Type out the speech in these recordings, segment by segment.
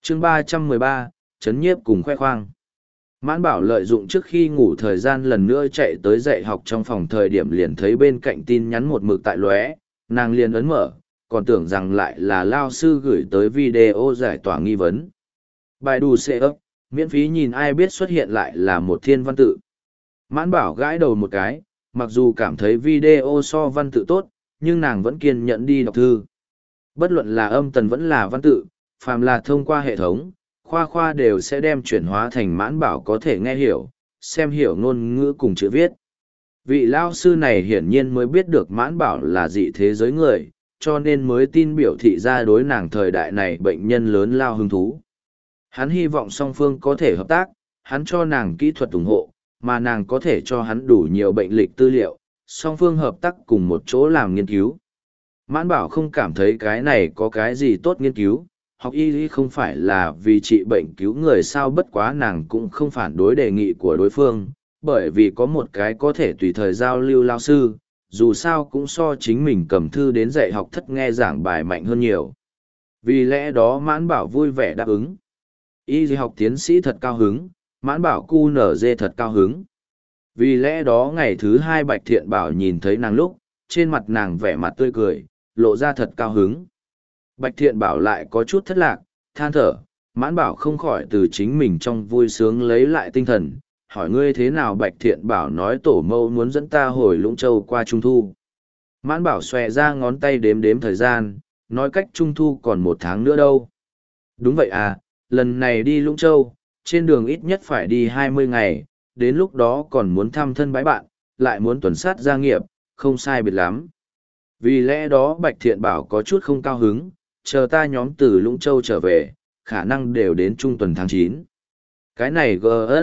chương 313, chấn nhiếp cùng khoe khoang. Mãn Bảo lợi dụng trước khi ngủ thời gian lần nữa chạy tới dạy học trong phòng, thời điểm liền thấy bên cạnh tin nhắn một mực tại lóe, nàng liền ấn mở, còn tưởng rằng lại là lao sư gửi tới video giải tỏa nghi vấn. Bài đù xệ ấp, miễn phí nhìn ai biết xuất hiện lại là một thiên văn tự. Mãn Bảo gãi đầu một cái, mặc dù cảm thấy video so văn tự tốt, nhưng nàng vẫn kiên nhẫn đi đọc thư. Bất luận là âm tần vẫn là văn tự, phàm là thông qua hệ thống, khoa đều sẽ đem chuyển hóa thành Mãn Bảo có thể nghe hiểu, xem hiểu ngôn ngữ cùng chữ viết. Vị lao sư này hiển nhiên mới biết được Mãn Bảo là dị thế giới người, cho nên mới tin biểu thị ra đối nàng thời đại này bệnh nhân lớn lao hứng thú. Hắn hy vọng song phương có thể hợp tác, hắn cho nàng kỹ thuật ủng hộ, mà nàng có thể cho hắn đủ nhiều bệnh lịch tư liệu, song phương hợp tác cùng một chỗ làm nghiên cứu. Mãn Bảo không cảm thấy cái này có cái gì tốt nghiên cứu, học y không phải là vì trị bệnh cứu người sao, bất quá nàng cũng không phản đối đề nghị của đối phương, bởi vì có một cái có thể tùy thời giao lưu lao sư, dù sao cũng so chính mình cầm thư đến dạy học thất nghe giảng bài mạnh hơn nhiều. Vì lẽ đó Mãn Bảo vui vẻ đáp ứng. Y học tiến sĩ thật cao hứng, Mãn Bảo QNZ thật cao hứng. Vì lẽ đó ngày thứ hai Bạch Thiện Bảo nhìn thấy nàng lúc, trên mặt nàng vẻ mặt tươi cười, lộ ra thật cao hứng. Bạch Thiện Bảo lại có chút thất lạc, than thở, Mãn Bảo không khỏi từ chính mình trong vui sướng lấy lại tinh thần, hỏi ngươi thế nào. Bạch Thiện Bảo nói tổ mẫu muốn dẫn ta hồi Lũng Châu qua Trung Thu. Mãn Bảo xòe ra ngón tay đếm đếm thời gian, nói cách Trung Thu còn 1 tháng nữa đâu. Đúng vậy à, lần này đi Lũng Châu, trên đường ít nhất phải đi 20 ngày, đến lúc đó còn muốn thăm thân bái bạn, lại muốn tuần sát gia nghiệp, không sai biệt lắm. Vì lẽ đó Bạch Thiện Bảo có chút không cao hứng, chờ ta nhóm từ Lũng Châu trở về, khả năng đều đến trung tuần tháng 9. Cái này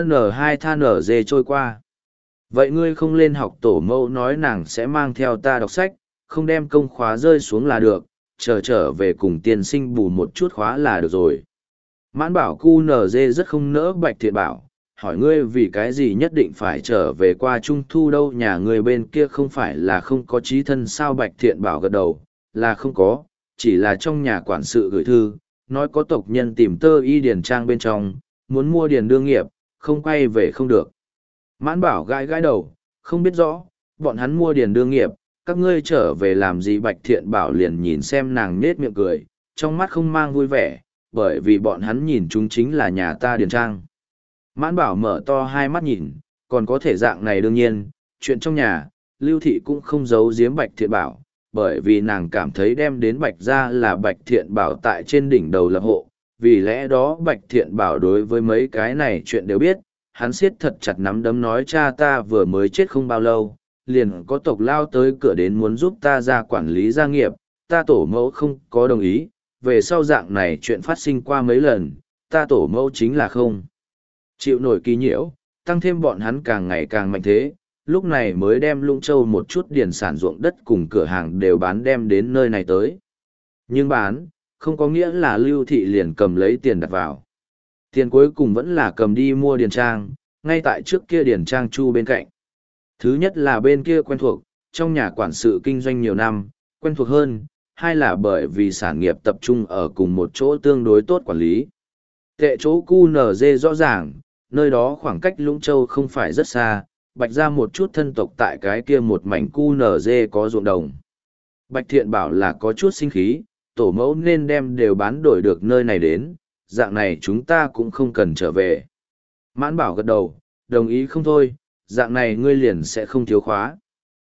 GN2 than ở dê trôi qua. Vậy ngươi không lên học tổ mẫu nói nàng sẽ mang theo ta đọc sách, không đem công khóa rơi xuống là được, trở về cùng tiên sinh bù một chút khóa là được rồi. Mãn Bảo QNZ rất không nỡ Bạch Thiện Bảo, hỏi ngươi vì cái gì nhất định phải trở về qua Trung Thu đâu, nhà ngươi bên kia không phải là không có chí thân sao. Bạch Thiện Bảo gật đầu, là không có, chỉ là trong nhà quản sự gửi thư, nói có tộc nhân tìm tơ y điền trang bên trong, muốn mua điền đương nghiệp, không quay về không được. Mãn Bảo gãi đầu, không biết rõ, bọn hắn mua điền đương nghiệp, các ngươi trở về làm gì. Bạch Thiện Bảo liền nhìn xem nàng nết miệng cười, trong mắt không mang vui vẻ, bởi vì bọn hắn nhìn chúng chính là nhà ta điền trang. Mãn Bảo mở to hai mắt nhìn, còn có thể dạng này. Đương nhiên, chuyện trong nhà, Lưu Thị cũng không giấu giếm Bạch Thiện Bảo, bởi vì nàng cảm thấy đem đến Bạch ra là Bạch Thiện Bảo tại trên đỉnh đầu lập hộ, vì lẽ đó Bạch Thiện Bảo đối với mấy cái này chuyện đều biết. Hắn siết thật chặt nắm đấm nói cha ta vừa mới chết không bao lâu, liền có tộc lao tới cửa đến muốn giúp ta ra quản lý gia nghiệp, ta tổ mẫu không có đồng ý, về sau dạng này chuyện phát sinh qua mấy lần, ta tổ mẫu chính là không chịu nổi kỳ nhiễu, tăng thêm bọn hắn càng ngày càng mạnh thế, lúc này mới đem Lũng Châu một chút điền sản ruộng đất cùng cửa hàng đều bán đem đến nơi này tới. Nhưng bán, không có nghĩa là Lưu Thị liền cầm lấy tiền đặt vào. Tiền cuối cùng vẫn là cầm đi mua điền trang, ngay tại trước kia điền trang chu bên cạnh. Thứ nhất là bên kia quen thuộc, trong nhà quản sự kinh doanh nhiều năm, quen thuộc hơn, hai là bởi vì sản nghiệp tập trung ở cùng một chỗ tương đối tốt quản lý. Tệ chỗ QNZ rõ ràng, nơi đó khoảng cách Lũng Châu không phải rất xa, Bạch ra một chút thân tộc tại cái kia một mảnh QNZ có ruộng đồng. Bạch Thiện Bảo là có chút sinh khí, tổ mẫu nên đem đều bán đổi được nơi này đến, dạng này chúng ta cũng không cần trở về. Mãn Bảo gật đầu, đồng ý không thôi, dạng này ngươi liền sẽ không thiếu khóa.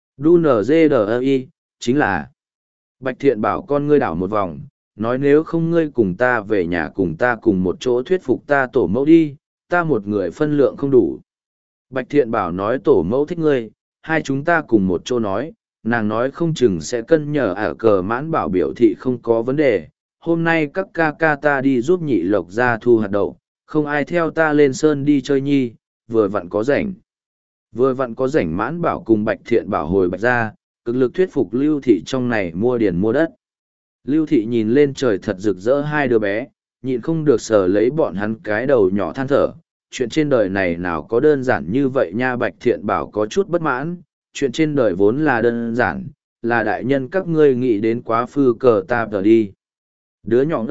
DUNZDI, chính là Bạch Thiện Bảo con ngươi đảo một vòng, nói nếu không ngươi cùng ta về nhà cùng ta cùng một chỗ thuyết phục ta tổ mẫu đi, ta một người phân lượng không đủ. Bạch Thiện Bảo nói tổ mẫu thích ngươi, hai chúng ta cùng một chỗ nói, nàng nói không chừng sẽ cân nhờ ở cờ. Mãn Bảo biểu thị không có vấn đề, hôm nay các ca ca ta đi giúp Nhị Lộc ra thu hạt đậu, không ai theo ta lên sơn đi chơi nhi, vừa vặn có rảnh. Vừa vặn có rảnh Mãn Bảo cùng Bạch Thiện Bảo hồi Bạch ra, cực lực thuyết phục Lưu Thị trong này mua điền mua đất. Lưu Thị nhìn lên trời thật rực rỡ hai đứa bé, nhịn không được sờ lấy bọn hắn cái đầu nhỏ than thở. Chuyện trên đời này nào có đơn giản như vậy nha. Bạch Thiện Bảo có chút bất mãn, chuyện trên đời vốn là đơn giản, là đại nhân các ngươi nghĩ đến quá phư cờ ta tờ đi. Đứa nhỏ ngốc,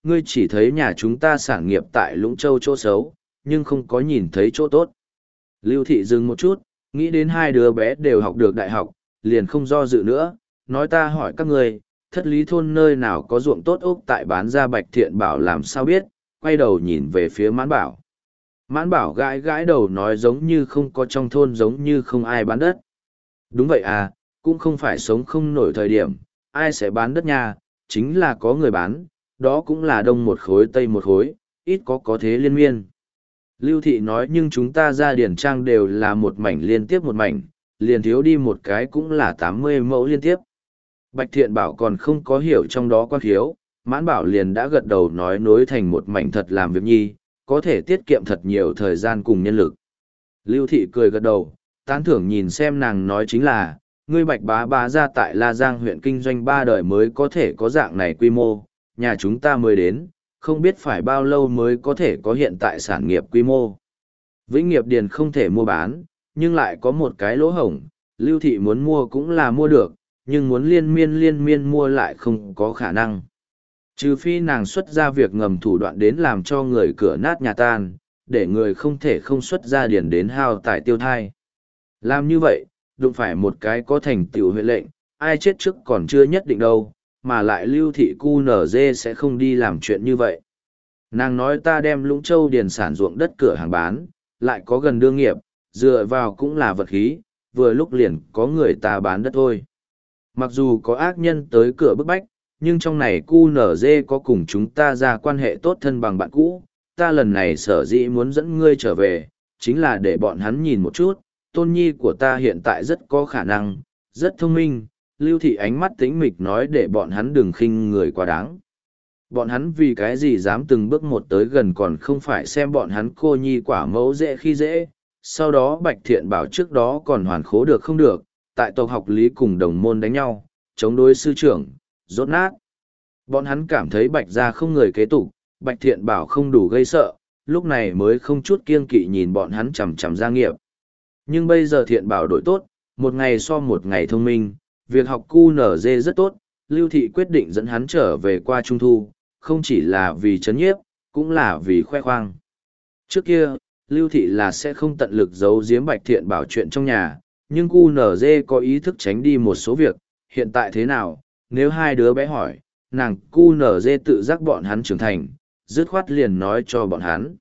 ngươi chỉ thấy nhà chúng ta sản nghiệp tại Lũng Châu chỗ xấu, nhưng không có nhìn thấy chỗ tốt. Lưu Thị dừng một chút, nghĩ đến hai đứa bé đều học được đại học, liền không do dự nữa, nói ta hỏi các ngươi, thất lý thôn nơi nào có ruộng tốt ốc tại bán ra Bạch Thiện Bảo làm sao biết, quay đầu nhìn về phía Mãn Bảo. Mãn Bảo gãi gãi đầu nói giống như không có trong thôn giống như không ai bán đất. Đúng vậy à, cũng không phải sống không nổi thời điểm, ai sẽ bán đất nha, chính là có người bán, đó cũng là đông một khối tây một khối, ít có thế liên miên. Lưu Thị nói nhưng chúng ta ra điển trang đều là một mảnh liên tiếp một mảnh, liền thiếu đi một cái cũng là 80 mẫu liên tiếp. Bạch Thiện Bảo còn không có hiểu trong đó quan khiếu, Mãn Bảo liền đã gật đầu nói nối thành một mảnh thật làm việc nhi, có thể tiết kiệm thật nhiều thời gian cùng nhân lực. Lưu Thị cười gật đầu, tán thưởng nhìn xem nàng nói chính là, ngươi Bạch bá bá ra tại La Giang huyện kinh doanh 3 đời mới có thể có dạng này quy mô, nhà chúng ta mới đến, không biết phải bao lâu mới có thể có hiện tại sản nghiệp quy mô. Vĩnh Nghiệp Điền không thể mua bán, nhưng lại có một cái lỗ hổng, Lưu Thị muốn mua cũng là mua được, nhưng muốn liên miên mua lại không có khả năng. Trừ phi nàng xuất ra việc ngầm thủ đoạn đến làm cho người cửa nát nhà tan, để người không thể không xuất ra điền đến hao tài tiêu thai. Làm như vậy, đụng phải một cái có thành tựu huệ lệnh, ai chết trước còn chưa nhất định đâu, mà lại Lưu Thị cu nở dê sẽ không đi làm chuyện như vậy. Nàng nói ta đem Lũng Châu điền sản ruộng đất cửa hàng bán, lại có gần đương nghiệp, dựa vào cũng là vật khí, vừa lúc liền có người ta bán đất thôi. Mặc dù có ác nhân tới cửa bức bách, nhưng trong này cu nở dê có cùng chúng ta ra quan hệ tốt thân bằng bạn cũ, ta lần này sở dĩ muốn dẫn ngươi trở về, chính là để bọn hắn nhìn một chút, tôn nhi của ta hiện tại rất có khả năng, rất thông minh, Lưu Thị ánh mắt tĩnh mịch nói để bọn hắn đừng khinh người quá đáng. Bọn hắn vì cái gì dám từng bước một tới gần còn không phải xem bọn hắn cô nhi quả mẫu dễ khi dễ, sau đó Bạch Thiện Bảo trước đó còn hoàn khố được không được, tại tộc học lý cùng đồng môn đánh nhau, chống đối sư trưởng, rốt nát. Bọn hắn cảm thấy Bạch gia không người kế tục, Bạch Thiện Bảo không đủ gây sợ, lúc này mới không chút kiêng kỵ nhìn bọn hắn chằm chằm gia nghiệp. Nhưng bây giờ Thiện Bảo đổi tốt, một ngày so một ngày thông minh, việc học cu nở dê rất tốt, Lưu Thị quyết định dẫn hắn trở về qua Trung Thu, không chỉ là vì chấn nhiếp, cũng là vì khoe khoang. Trước kia, Lưu Thị là sẽ không tận lực giấu giếm Bạch Thiện Bảo chuyện trong nhà, nhưng cu nở dê có ý thức tránh đi một số việc, hiện tại thế nào, nếu hai đứa bé hỏi, nàng cu nở dê tự giác bọn hắn trưởng thành, dứt khoát liền nói cho bọn hắn.